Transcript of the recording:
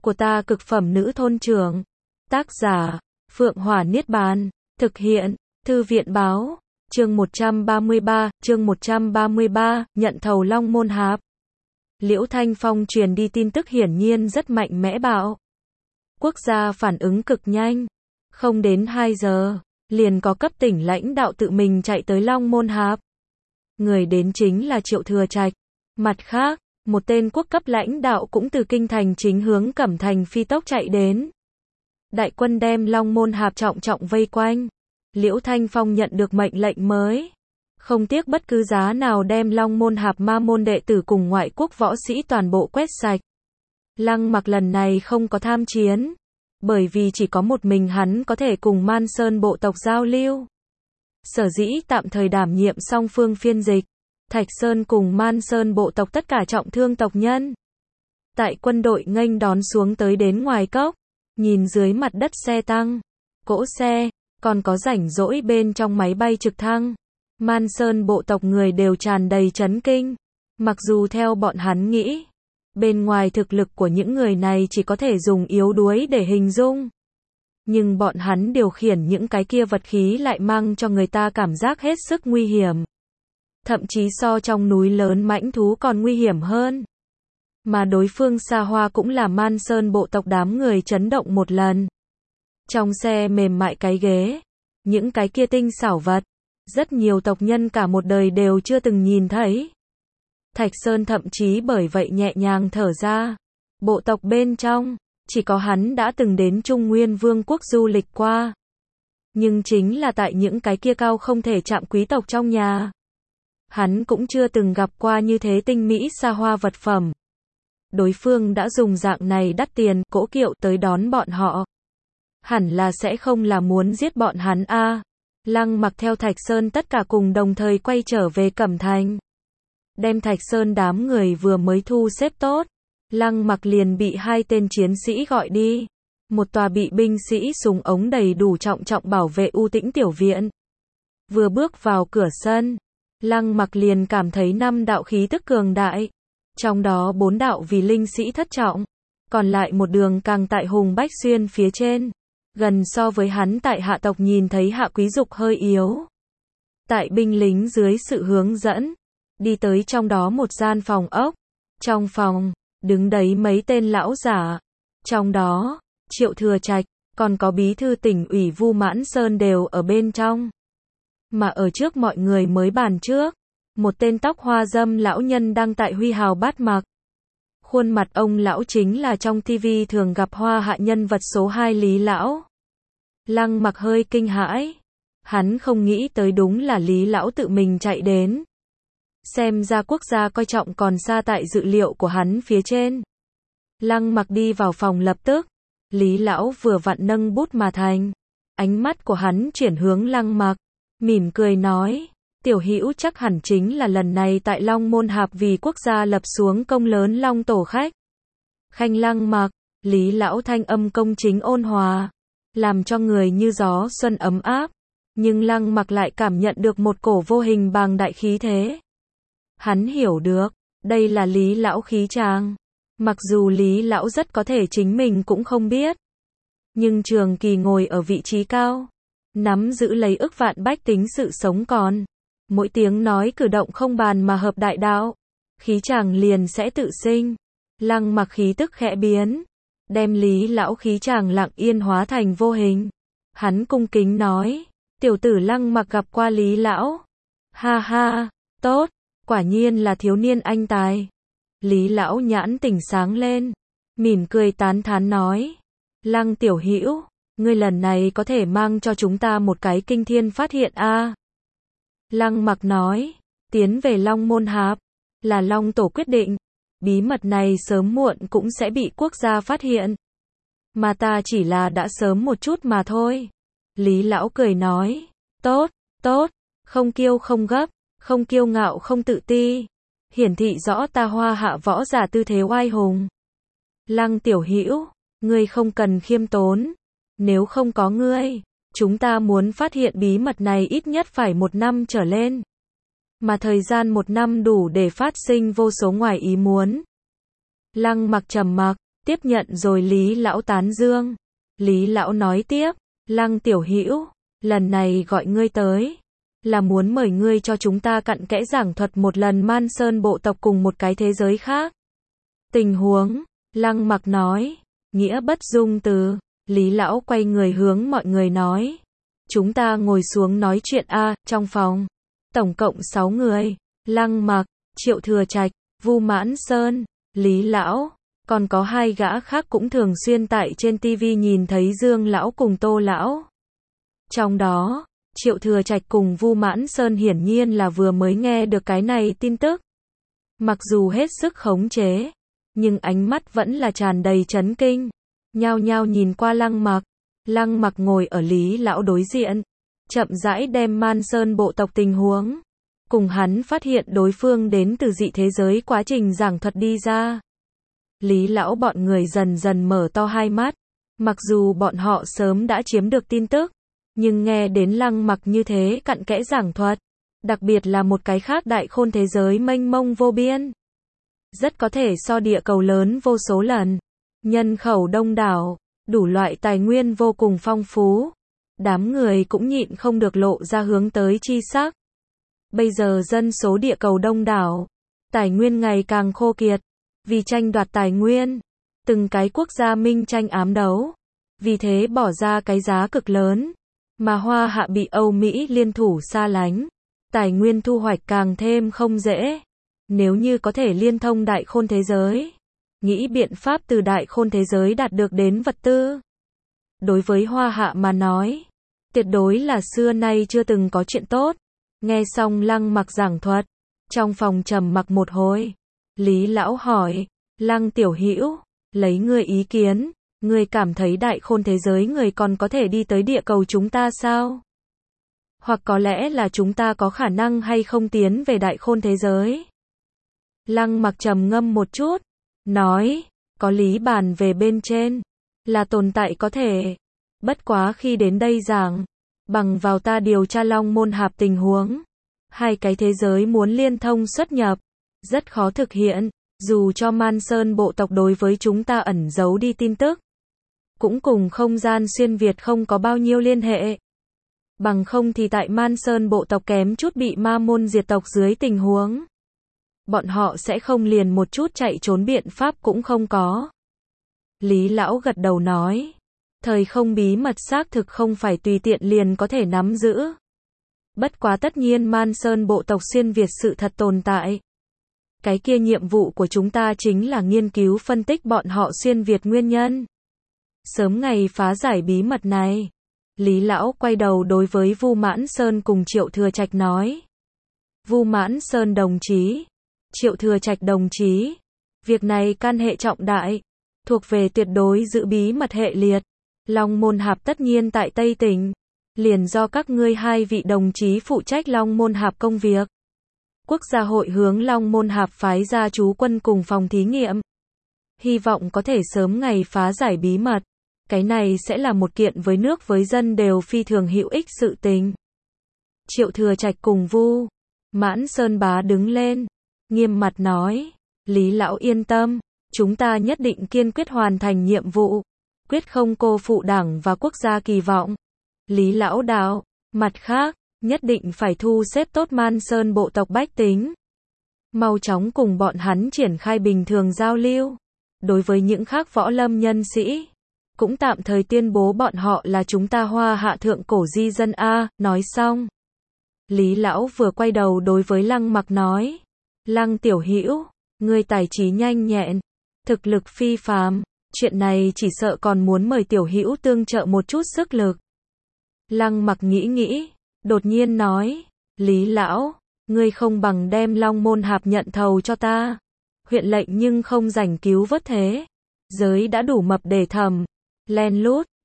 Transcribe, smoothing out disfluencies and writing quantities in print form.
của ta cực phẩm nữ thôn trưởng. Tác giả, Phượng Hỏa Niết Bàn. Thực hiện, Thư viện Báo. Chương 133, nhận thầu Long Môn Hạp. Liễu Thanh Phong truyền đi tin tức hiển nhiên rất mạnh mẽ bạo. Quốc gia phản ứng cực nhanh. Không đến 2 giờ, liền có cấp tỉnh lãnh đạo tự mình chạy tới Long Môn Hạp. Người đến chính là Triệu Thừa Trạch. Mặt khác, một tên quốc cấp lãnh đạo cũng từ kinh thành chính hướng Cẩm Thành phi tốc chạy đến. Đại quân đem Long Môn Hạp trọng trọng vây quanh. Liễu Thanh Phong nhận được mệnh lệnh mới. Không tiếc bất cứ giá nào đem Long Môn Hạp ma môn đệ tử cùng ngoại quốc võ sĩ toàn bộ quét sạch. Lăng Mặc lần này không có tham chiến. Bởi vì chỉ có một mình hắn có thể cùng Man Sơn bộ tộc giao lưu. Sở dĩ tạm thời đảm nhiệm song phương phiên dịch. Thạch Sơn cùng Man Sơn bộ tộc tất cả trọng thương tộc nhân. Tại quân đội nghênh đón xuống tới đến ngoài cốc. Nhìn dưới mặt đất xe tăng, cỗ xe, còn có rảnh rỗi bên trong máy bay trực thăng. Man Sơn bộ tộc người đều tràn đầy chấn kinh. Mặc dù theo bọn hắn nghĩ, bên ngoài thực lực của những người này chỉ có thể dùng yếu đuối để hình dung. Nhưng bọn hắn điều khiển những cái kia vật khí lại mang cho người ta cảm giác hết sức nguy hiểm. Thậm chí so trong núi lớn mãnh thú còn nguy hiểm hơn. Mà đối phương xa hoa cũng là Man Sơn bộ tộc đám người chấn động một lần. Trong xe mềm mại cái ghế, những cái kia tinh xảo vật, rất nhiều tộc nhân cả một đời đều chưa từng nhìn thấy. Thạch Sơn thậm chí bởi vậy nhẹ nhàng thở ra. Bộ tộc bên trong, chỉ có hắn đã từng đến Trung Nguyên Vương quốc du lịch qua. Nhưng chính là tại những cái kia cao không thể chạm quý tộc trong nhà. Hắn cũng chưa từng gặp qua như thế tinh mỹ xa hoa vật phẩm. Đối phương đã dùng dạng này đắt tiền, cỗ kiệu tới đón bọn họ. Hẳn là sẽ không là muốn giết bọn hắn a. Lăng Mặc theo Thạch Sơn tất cả cùng đồng thời quay trở về Cẩm Thành. Đem Thạch Sơn đám người vừa mới thu xếp tốt. Lăng Mặc liền bị 2 tên chiến sĩ gọi đi. Một tòa bị binh sĩ súng ống đầy đủ trọng trọng bảo vệ u tĩnh tiểu viện. Vừa bước vào cửa sân, Lăng Mặc liền cảm thấy 5 đạo khí tức cường đại. Trong đó 4 đạo vì linh sĩ thất trọng, còn lại một đường càng tại Hùng Bách Xuyên phía trên, gần so với hắn tại hạ tộc nhìn thấy hạ quý dục hơi yếu. Tại binh lính dưới sự hướng dẫn, đi tới trong đó một gian phòng ốc. Trong phòng, đứng đấy mấy tên lão giả. Trong đó, Triệu Thừa Trạch, còn có bí thư tỉnh ủy Vu Mãn Sơn đều ở bên trong. Mà ở trước mọi người mới bàn trước, một tên tóc hoa râm lão nhân đang tại huy hào bát mặc. Khuôn mặt ông lão chính là trong TV thường gặp hoa hạ nhân vật số 2 Lý lão. Lăng Mặc hơi kinh hãi. Hắn không nghĩ tới đúng là Lý lão tự mình chạy đến. Xem ra quốc gia coi trọng còn xa tại dự liệu của hắn phía trên. Lăng Mặc đi vào phòng lập tức. Lý lão vừa vặn nâng bút mà thành. Ánh mắt của hắn chuyển hướng Lăng Mặc, mỉm cười nói. Tiểu Hữu chắc hẳn chính là lần này tại Long Môn Hạp vì quốc gia lập xuống công lớn Long Tổ khách. Khanh Lăng Mặc, Lý lão thanh âm công chính ôn hòa, làm cho người như gió xuân ấm áp. Nhưng Lăng Mặc lại cảm nhận được một cổ vô hình bàng đại khí thế. Hắn hiểu được, đây là Lý lão khí tràng. Mặc dù Lý lão rất có thể chính mình cũng không biết. Nhưng trường kỳ ngồi ở vị trí cao, nắm giữ lấy ức vạn bách tính sự sống còn. Mỗi tiếng nói cử động không bàn mà hợp đại đạo, khí chàng liền sẽ tự sinh. Lăng Mặc khí tức khẽ biến, đem Lý lão khí chàng lặng yên hóa thành vô hình. Hắn cung kính nói, tiểu tử Lăng Mặc gặp qua Lý lão. Ha ha, tốt, quả nhiên là thiếu niên anh tài. Lý lão nhãn tỉnh sáng lên, mỉm cười tán thán nói, Lăng tiểu hữu, ngươi lần này có thể mang cho chúng ta một cái kinh thiên phát hiện a. Lăng Mặc nói, tiến về Long Môn Hạp, là Long Tổ quyết định, bí mật này sớm muộn cũng sẽ bị quốc gia phát hiện. Mà ta chỉ là đã sớm một chút mà thôi. Lý lão cười nói, tốt, tốt, không kiêu không gấp, không kiêu ngạo không tự ti, hiển thị rõ ta hoa hạ võ giả tư thế oai hùng. Lăng tiểu hữu, ngươi không cần khiêm tốn, nếu không có ngươi, chúng ta muốn phát hiện bí mật này ít nhất phải 1 năm trở lên. Mà thời gian 1 năm đủ để phát sinh vô số ngoài ý muốn. Lăng Mặc trầm mặc, Tiếp nhận rồi Lý Lão tán dương. Lý Lão nói tiếp, Lăng tiểu hữu, lần này gọi ngươi tới, là muốn mời ngươi cho chúng ta cặn kẽ giảng thuật một lần Man Sơn bộ tộc cùng một cái thế giới khác. Tình huống, Lăng Mặc nói, nghĩa bất dung từ. Lý Lão quay người hướng mọi người nói, chúng ta ngồi xuống nói chuyện a. Trong phòng, tổng cộng 6 người, Lăng Mặc, Triệu Thừa Trạch, Vu Mãn Sơn, Lý Lão, còn có 2 gã khác cũng thường xuyên tại trên TV nhìn thấy Dương Lão cùng Tô Lão. Trong đó, Triệu Thừa Trạch cùng Vu Mãn Sơn hiển nhiên là vừa mới nghe được cái này tin tức. Mặc dù hết sức khống chế, nhưng ánh mắt vẫn là tràn đầy chấn kinh, nhao nhao nhìn qua Lăng Mặc. Lăng Mặc ngồi ở Lý Lão đối diện, chậm rãi đem Man Sơn bộ tộc tình huống, cùng hắn phát hiện đối phương đến từ dị thế giới quá trình giảng thuật đi ra. Lý Lão bọn người dần dần mở to hai mắt, mặc dù bọn họ sớm đã chiếm được tin tức, nhưng nghe đến Lăng Mặc như thế cặn kẽ giảng thuật, đặc biệt là một cái khác đại khôn thế giới mênh mông vô biên, rất có thể so địa cầu lớn vô số lần, nhân khẩu đông đảo, đủ loại tài nguyên vô cùng phong phú, đám người cũng nhịn không được lộ ra hướng tới chi sắc. Bây giờ dân số địa cầu đông đảo, tài nguyên ngày càng khô kiệt, vì tranh đoạt tài nguyên, từng cái quốc gia minh tranh ám đấu, vì thế bỏ ra cái giá cực lớn, mà Hoa Hạ bị Âu Mỹ liên thủ xa lánh, tài nguyên thu hoạch càng thêm không dễ. Nếu như có thể liên thông đại khôn thế giới, nghĩ biện pháp từ đại khôn thế giới đạt được đến vật tư, đối với Hoa Hạ mà nói, tuyệt đối là xưa nay chưa từng có chuyện tốt. Nghe xong Lăng Mặc giảng thuật, trong phòng trầm mặc một hồi, Lý Lão hỏi, Lăng tiểu hữu, lấy ngươi ý kiến, ngươi cảm thấy đại khôn thế giới người còn có thể đi tới địa cầu chúng ta sao? Hoặc có lẽ là chúng ta có khả năng hay không tiến về đại khôn thế giới? Lăng Mặc trầm ngâm một chút, nói, có lý bàn về bên trên, là tồn tại có thể. Bất quá khi đến đây giảng, bằng vào ta điều tra Long Môn Hạp tình huống, hai cái thế giới muốn liên thông xuất nhập, rất khó thực hiện, dù cho Man Sơn bộ tộc đối với chúng ta ẩn giấu đi tin tức, cũng cùng không gian xuyên Việt không có bao nhiêu liên hệ. Bằng không thì tại Man Sơn bộ tộc kém chút bị ma môn diệt tộc dưới tình huống, bọn họ sẽ không liền một chút chạy trốn biện pháp cũng không có. Lý Lão gật đầu nói, thời không bí mật xác thực không phải tùy tiện liền có thể nắm giữ. Bất quá tất nhiên Man Sơn bộ tộc xuyên Việt sự thật tồn tại. Cái kia nhiệm vụ của chúng ta chính là nghiên cứu phân tích bọn họ xuyên Việt nguyên nhân, sớm ngày phá giải bí mật này. Lý Lão quay đầu đối với Vu Mãn Sơn cùng Triệu Thừa Trạch nói, Vu Mãn Sơn đồng chí, Triệu Thừa Trạch đồng chí, việc này can hệ trọng đại, thuộc về tuyệt đối giữ bí mật hệ liệt. Long Môn Hạp tất nhiên tại Tây Tỉnh, liền do các ngươi hai vị đồng chí phụ trách Long Môn Hạp công việc. Quốc gia hội hướng Long Môn Hạp phái ra trú quân cùng phòng thí nghiệm, hy vọng có thể sớm ngày phá giải bí mật. Cái này sẽ là một kiện với nước với dân đều phi thường hữu ích sự tình. Triệu Thừa Trạch cùng Vu Mãn Sơn bá đứng lên, nghiêm mặt nói, Lý Lão yên tâm, chúng ta nhất định kiên quyết hoàn thành nhiệm vụ, quyết không cô phụ Đảng và quốc gia kỳ vọng. Lý Lão đạo, mặt khác, nhất định phải thu xếp tốt Man Sơn bộ tộc bách tính, mau chóng cùng bọn hắn triển khai bình thường giao lưu. Đối với những khác võ lâm nhân sĩ, cũng tạm thời tuyên bố bọn họ là chúng ta Hoa Hạ thượng cổ di dân a. Nói xong, Lý Lão vừa quay đầu đối với Lăng Mặc nói, Lăng tiểu hữu, ngươi tài trí nhanh nhẹn, thực lực phi phàm, chuyện này chỉ sợ còn muốn mời tiểu hữu tương trợ một chút sức lực. Lăng Mặc nghĩ nghĩ, đột nhiên nói, Lý Lão, ngươi không bằng đem Long Môn Hạp nhận thầu cho ta. Huyện lệnh nhưng không rảnh cứu vớt thế giới đã đủ mập để thầm, len lút,